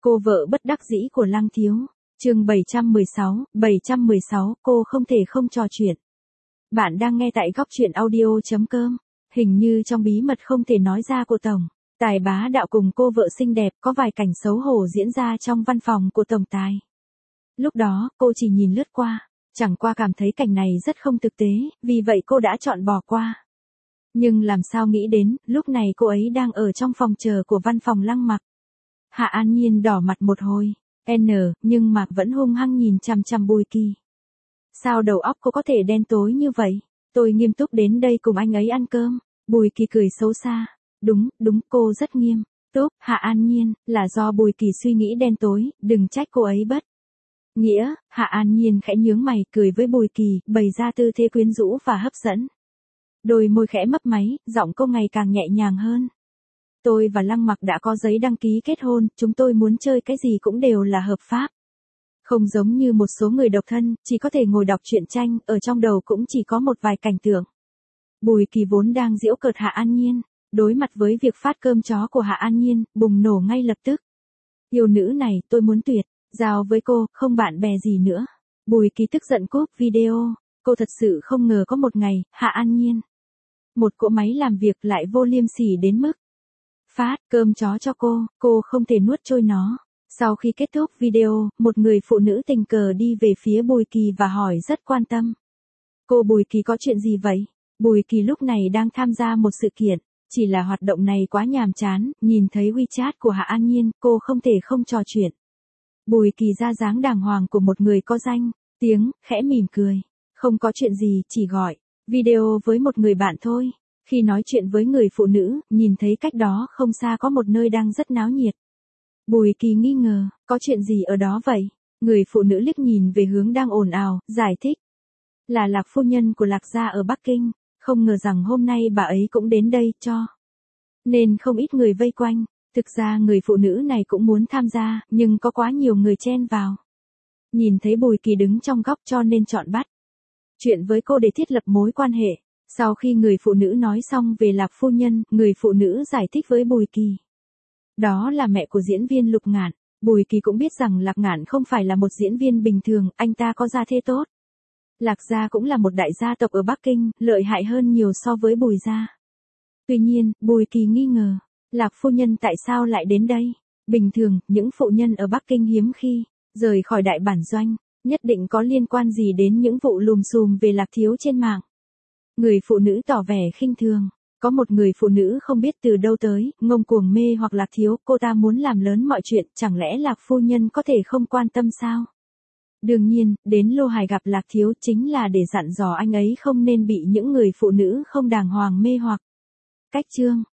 Cô vợ bất đắc dĩ của Lăng Thiếu. Chương 716, cô không thể không trò chuyện. Bạn đang nghe tại góc truyện audio.com. Hình như trong bí mật không thể nói ra của Tổng Tài bá đạo cùng cô vợ xinh đẹp có vài cảnh xấu hổ diễn ra trong văn phòng của Tổng Tài. Lúc đó, cô chỉ nhìn lướt qua, chẳng qua cảm thấy cảnh này rất không thực tế, vì vậy cô đã chọn bỏ qua. Nhưng làm sao nghĩ đến, lúc này cô ấy đang ở trong phòng chờ của văn phòng Lăng Mặc. Hạ An Nhiên đỏ mặt một hồi, nhưng Mạc vẫn hung hăng nhìn chằm chằm Bùi Kỳ. Sao đầu óc cô có thể đen tối như vậy? Tôi nghiêm túc đến đây cùng anh ấy ăn cơm. Bùi Kỳ cười xấu xa. Đúng, cô rất nghiêm túc, Hạ An Nhiên, là do Bùi Kỳ suy nghĩ đen tối, đừng trách cô ấy bất nghĩa. Hạ An Nhiên khẽ nhướng mày cười với Bùi Kỳ, bày ra tư thế quyến rũ và hấp dẫn. Đôi môi khẽ mấp máy, giọng cô ngày càng nhẹ nhàng hơn. Tôi và Lăng Mặc đã có giấy đăng ký kết hôn, chúng tôi muốn chơi cái gì cũng đều là hợp pháp. Không giống như một số người độc thân, chỉ có thể ngồi đọc truyện tranh, ở trong đầu cũng chỉ có một vài cảnh tượng. Bùi Kỳ vốn đang giễu cợt Hạ An Nhiên, đối mặt với việc phát cơm chó của Hạ An Nhiên, bùng nổ ngay lập tức. Yêu nữ này, tôi muốn tuyệt giao với cô, không bạn bè gì nữa. Bùi Kỳ tức giận cúp video, cô thật sự không ngờ có một ngày, Hạ An Nhiên, một cỗ máy làm việc lại vô liêm sỉ đến mức phát cơm chó cho cô không thể nuốt trôi nó. Sau khi kết thúc video, một người phụ nữ tình cờ đi về phía Bùi Kỳ và hỏi rất quan tâm. Cô Bùi Kỳ có chuyện gì vậy? Bùi Kỳ lúc này đang tham gia một sự kiện, chỉ là hoạt động này quá nhàm chán, nhìn thấy WeChat của Hạ An Nhiên, cô không thể không trò chuyện. Bùi Kỳ ra dáng đàng hoàng của một người có danh tiếng, khẽ mỉm cười. Không có chuyện gì, chỉ gọi video với một người bạn thôi. Khi nói chuyện với người phụ nữ, nhìn thấy cách đó không xa có một nơi đang rất náo nhiệt. Bùi Kỳ nghi ngờ, có chuyện gì ở đó vậy? Người phụ nữ liếc nhìn về hướng đang ồn ào, giải thích. Là Lạc phu nhân của Lạc gia ở Bắc Kinh, không ngờ rằng hôm nay bà ấy cũng đến đây, cho nên không ít người vây quanh. Thực ra người phụ nữ này cũng muốn tham gia, nhưng có quá nhiều người chen vào. Nhìn thấy Bùi Kỳ đứng trong góc cho nên chọn bắt chuyện với cô để thiết lập mối quan hệ. Sau khi người phụ nữ nói xong về Lạc phu nhân, người phụ nữ giải thích với Bùi Kỳ. Đó là mẹ của diễn viên Lục Ngạn. Bùi Kỳ cũng biết rằng Lạc Ngạn không phải là một diễn viên bình thường, anh ta có gia thế tốt. Lạc gia cũng là một đại gia tộc ở Bắc Kinh, lợi hại hơn nhiều so với Bùi gia. Tuy nhiên, Bùi Kỳ nghi ngờ, Lạc phu nhân tại sao lại đến đây? Bình thường, những phụ nhân ở Bắc Kinh hiếm khi rời khỏi đại bản doanh, nhất định có liên quan gì đến những vụ lùm xùm về Lạc thiếu trên mạng. Người phụ nữ tỏ vẻ khinh thường. Có một người phụ nữ không biết từ đâu tới, ngông cuồng mê hoặc Lạc thiếu, cô ta muốn làm lớn mọi chuyện, chẳng lẽ Lạc phu nhân có thể không quan tâm sao? Đương nhiên, đến Lô Hải gặp Lạc thiếu chính là để dặn dò anh ấy không nên bị những người phụ nữ không đàng hoàng mê hoặc. Cách chương